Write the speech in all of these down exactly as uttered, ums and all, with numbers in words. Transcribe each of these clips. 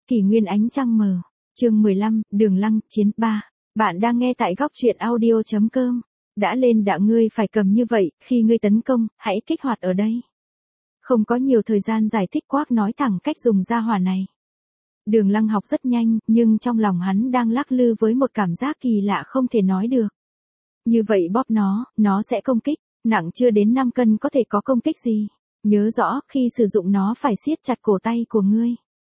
Kỷ nguyên ánh trăng mờ. Chương mười lăm, Đường Lăng, chiến ba. Bạn đang nghe tại góc truyện audio chấm com. Đã lên đã ngươi phải cầm như vậy, khi ngươi tấn công, hãy kích hoạt ở đây. Không có nhiều thời gian giải thích, Quác nói thẳng cách dùng gia hỏa này. Đường Lăng học rất nhanh, nhưng trong lòng hắn đang lắc lư với một cảm giác kỳ lạ không thể nói được. Như vậy bóp nó, nó sẽ công kích, nặng chưa đến năm cân có thể có công kích gì. Nhớ rõ, khi sử dụng nó phải siết chặt cổ tay của ngươi.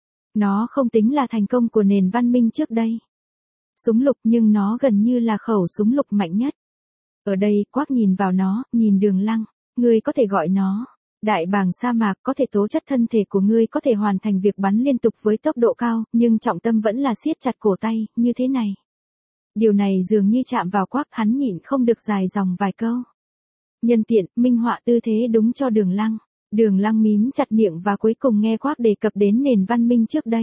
Nó không tính là thành công của nền văn minh trước đây. Súng lục nhưng nó gần như là khẩu súng lục mạnh nhất. Ở đây, Quác nhìn vào nó, nhìn Đường Lăng, ngươi có thể gọi nó đại bàng sa mạc, có thể tố chất thân thể của ngươi có thể hoàn thành việc bắn liên tục với tốc độ cao, nhưng trọng tâm vẫn là siết chặt cổ tay, như thế này. Điều này dường như chạm vào Quác, hắn nhịn không được dài dòng vài câu. Nhân tiện, minh họa tư thế đúng cho Đường Lăng. Đường Lăng mím chặt miệng và cuối cùng nghe Quác đề cập đến nền văn minh trước đây.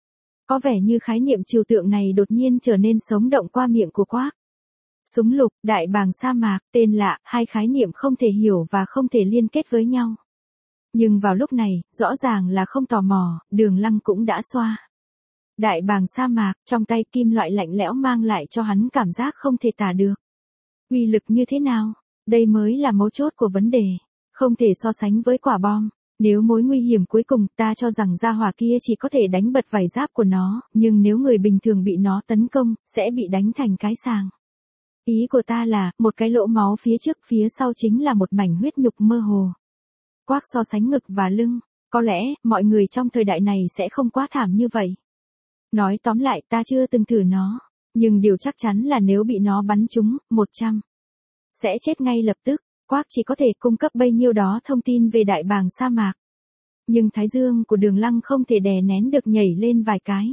Có vẻ như khái niệm trừu tượng này đột nhiên trở nên sống động qua miệng của Quác. Súng lục, đại bàng sa mạc, tên lạ, hai khái niệm không thể hiểu và không thể liên kết với nhau. Nhưng vào lúc này, rõ ràng là không tò mò, Đường Lăng cũng đã xoa. Đại bàng sa mạc, trong tay kim loại lạnh lẽo mang lại cho hắn cảm giác không thể tả được. Uy lực như thế nào? Đây mới là mấu chốt của vấn đề. Không thể so sánh với quả bom. Nếu mối nguy hiểm cuối cùng, ta cho rằng gia hỏa kia chỉ có thể đánh bật vảy giáp của nó, nhưng nếu người bình thường bị nó tấn công, sẽ bị đánh thành cái sàng. Ý của ta là, một cái lỗ máu phía trước phía sau chính là một mảnh huyết nhục mơ hồ. Quác so sánh ngực và lưng, có lẽ, mọi người trong thời đại này sẽ không quá thảm như vậy. Nói tóm lại, ta chưa từng thử nó, nhưng điều chắc chắn là nếu bị nó bắn trúng, một trăm, sẽ chết ngay lập tức. Quác chỉ có thể cung cấp bấy nhiêu đó thông tin về đại bàng sa mạc. Nhưng thái dương của Đường Lăng không thể đè nén được nhảy lên vài cái.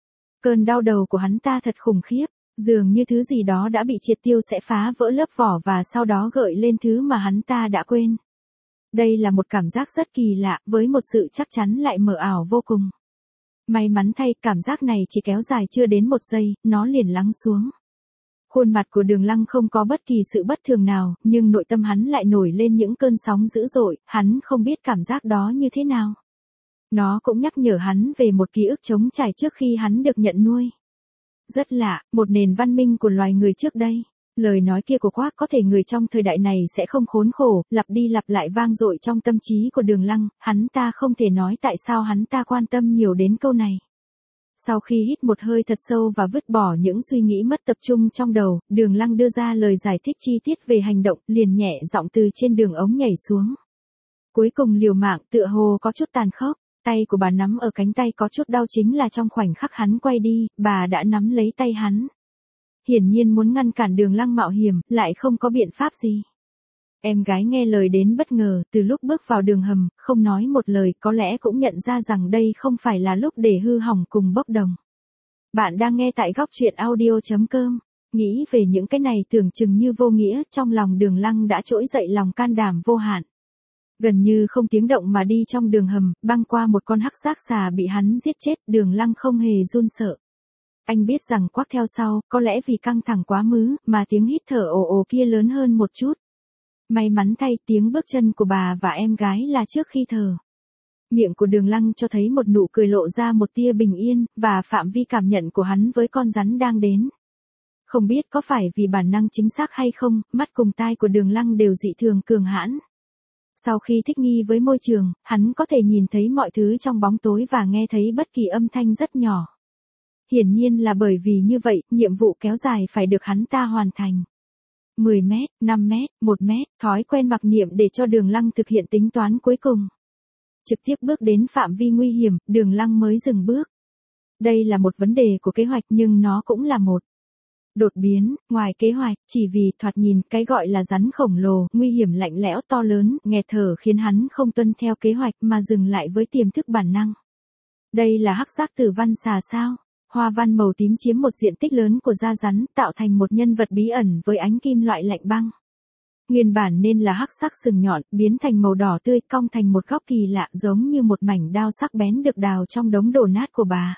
Cơn đau đầu của hắn ta thật khủng khiếp, dường như thứ gì đó đã bị triệt tiêu sẽ phá vỡ lớp vỏ và sau đó gợi lên thứ mà hắn ta đã quên. Đây là một cảm giác rất kỳ lạ, với một sự chắc chắn lại mờ ảo vô cùng. May mắn thay, cảm giác này chỉ kéo dài chưa đến một giây, nó liền lắng xuống. Khuôn mặt của Đường Lăng không có bất kỳ sự bất thường nào, nhưng nội tâm hắn lại nổi lên những cơn sóng dữ dội, hắn không biết cảm giác đó như thế nào. Nó cũng nhắc nhở hắn về một ký ức trống trải trước khi hắn được nhận nuôi. Rất lạ, một nền văn minh của loài người trước đây. Lời nói kia của Quác có thể người trong thời đại này sẽ không khốn khổ, lặp đi lặp lại vang dội trong tâm trí của Đường Lăng, hắn ta không thể nói tại sao hắn ta quan tâm nhiều đến câu này. Sau khi hít một hơi thật sâu và vứt bỏ những suy nghĩ mất tập trung trong đầu, Đường Lăng đưa ra lời giải thích chi tiết về hành động, liền nhẹ giọng từ trên đường ống nhảy xuống. Cuối cùng liều mạng, tựa hồ có chút tàn khốc, tay của bà nắm ở cánh tay có chút đau, chính là trong khoảnh khắc hắn quay đi, bà đã nắm lấy tay hắn. Hiển nhiên muốn ngăn cản Đường Lăng mạo hiểm, lại không có biện pháp gì. Em gái nghe lời đến bất ngờ, từ lúc bước vào đường hầm, không nói một lời, có lẽ cũng nhận ra rằng đây không phải là lúc để hư hỏng cùng bốc đồng. Bạn đang nghe tại góc truyện audio chấm com. Nghĩ về những cái này tưởng chừng như vô nghĩa, trong lòng Đường Lăng đã trỗi dậy lòng can đảm vô hạn. Gần như không tiếng động mà đi trong đường hầm, băng qua một con hắc xác xà bị hắn giết chết, Đường Lăng không hề run sợ. Anh biết rằng Quác theo sau, có lẽ vì căng thẳng quá mứ, mà tiếng hít thở ồ ồ kia lớn hơn một chút. May mắn thay, tiếng bước chân của bà và em gái là trước khi thở. Miệng của Đường Lăng cho thấy một nụ cười lộ ra một tia bình yên, và phạm vi cảm nhận của hắn với con rắn đang đến. Không biết có phải vì bản năng chính xác hay không, mắt cùng tai của Đường Lăng đều dị thường cường hãn. Sau khi thích nghi với môi trường, hắn có thể nhìn thấy mọi thứ trong bóng tối và nghe thấy bất kỳ âm thanh rất nhỏ. Hiển nhiên là bởi vì như vậy, nhiệm vụ kéo dài phải được hắn ta hoàn thành. mười mét, năm mét, một mét, thói quen mặc niệm để cho Đường Lăng thực hiện tính toán cuối cùng. Trực tiếp bước đến phạm vi nguy hiểm, Đường Lăng mới dừng bước. Đây là một vấn đề của kế hoạch nhưng nó cũng là một đột biến, ngoài kế hoạch, chỉ vì thoạt nhìn cái gọi là rắn khổng lồ, nguy hiểm lạnh lẽo to lớn, nghẹt thở khiến hắn không tuân theo kế hoạch mà dừng lại với tiềm thức bản năng. Đây là hắc giác tử văn xà sao? Hoa văn màu tím chiếm một diện tích lớn của da rắn, tạo thành một nhân vật bí ẩn với ánh kim loại lạnh băng. Nguyên bản nên là hắc sắc sừng nhọn, biến thành màu đỏ tươi, cong thành một góc kỳ lạ giống như một mảnh đao sắc bén được đào trong đống đổ nát của bà.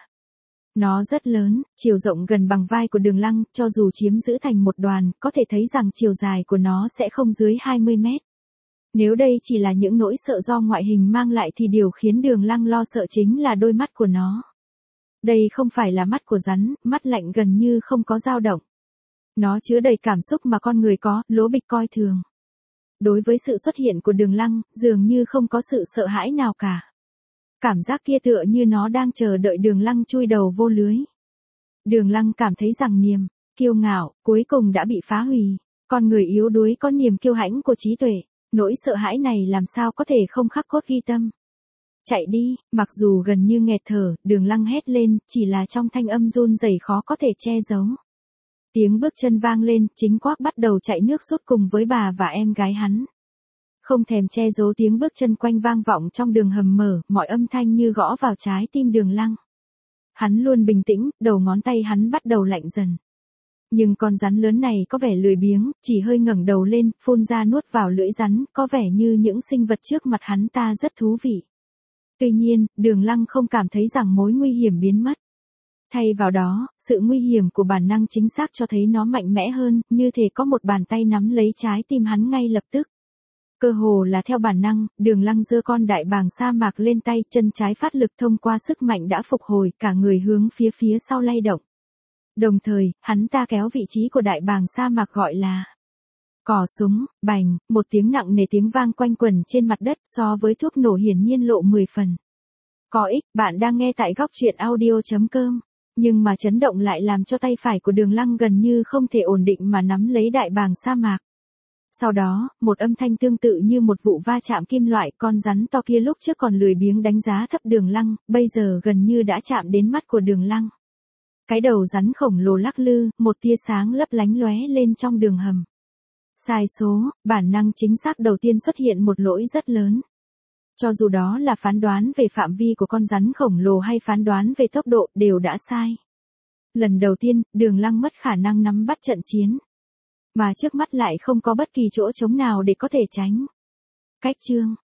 Nó rất lớn, chiều rộng gần bằng vai của Đường Lăng, cho dù chiếm giữ thành một đoàn, có thể thấy rằng chiều dài của nó sẽ không dưới hai mươi mét. Nếu đây chỉ là những nỗi sợ do ngoại hình mang lại thì điều khiến Đường Lăng lo sợ chính là đôi mắt của nó. Đây không phải là mắt của rắn, mắt lạnh gần như không có dao động. Nó chứa đầy cảm xúc mà con người có, Lỗ Bịch coi thường. Đối với sự xuất hiện của Đường Lăng, dường như không có sự sợ hãi nào cả. Cảm giác kia tựa như nó đang chờ đợi Đường Lăng chui đầu vô lưới. Đường Lăng cảm thấy rằng niềm kiêu ngạo cuối cùng đã bị phá hủy. Con người yếu đuối có niềm kiêu hãnh của trí tuệ, nỗi sợ hãi này làm sao có thể không khắc cốt ghi tâm. Chạy đi, mặc dù gần như nghẹt thở, Đường Lăng hét lên, chỉ là trong thanh âm run rẩy khó có thể che giấu. Tiếng bước chân vang lên, chính Quác bắt đầu chạy nước rút cùng với bà và em gái hắn. Không thèm che giấu tiếng bước chân quanh vang vọng trong đường hầm mở, mọi âm thanh như gõ vào trái tim Đường Lăng. Hắn luôn bình tĩnh, đầu ngón tay hắn bắt đầu lạnh dần. Nhưng con rắn lớn này có vẻ lười biếng, chỉ hơi ngẩng đầu lên, phun ra nuốt vào lưỡi rắn, có vẻ như những sinh vật trước mặt hắn ta rất thú vị. Tuy nhiên, Đường Lăng không cảm thấy rằng mối nguy hiểm biến mất. Thay vào đó, sự nguy hiểm của bản năng chính xác cho thấy nó mạnh mẽ hơn, như thể có một bàn tay nắm lấy trái tim hắn ngay lập tức. Cơ hồ là theo bản năng, Đường Lăng giơ con đại bàng sa mạc lên tay, chân trái phát lực thông qua sức mạnh đã phục hồi, cả người hướng phía phía sau lay động. Đồng thời, hắn ta kéo vị trí của đại bàng sa mạc gọi là cò súng, bành, một tiếng nặng nề tiếng vang quanh quẩn trên mặt đất so với thuốc nổ hiển nhiên lộ mười phần. Có ích, bạn đang nghe tại góc truyện audio chấm com. Nhưng mà chấn động lại làm cho tay phải của Đường Lăng gần như không thể ổn định mà nắm lấy đại bàng sa mạc. Sau đó, một âm thanh tương tự như một vụ va chạm kim loại, con rắn to kia lúc trước còn lười biếng đánh giá thấp Đường Lăng, bây giờ gần như đã chạm đến mắt của Đường Lăng. Cái đầu rắn khổng lồ lắc lư, một tia sáng lấp lánh lóe lên trong đường hầm. Sai số, bản năng chính xác đầu tiên xuất hiện một lỗi rất lớn. Cho dù đó là phán đoán về phạm vi của con rắn khổng lồ hay phán đoán về tốc độ, đều đã sai. Lần đầu tiên, Đường Lăng mất khả năng nắm bắt trận chiến. Mà trước mắt lại không có bất kỳ chỗ trống nào để có thể tránh. Cách chương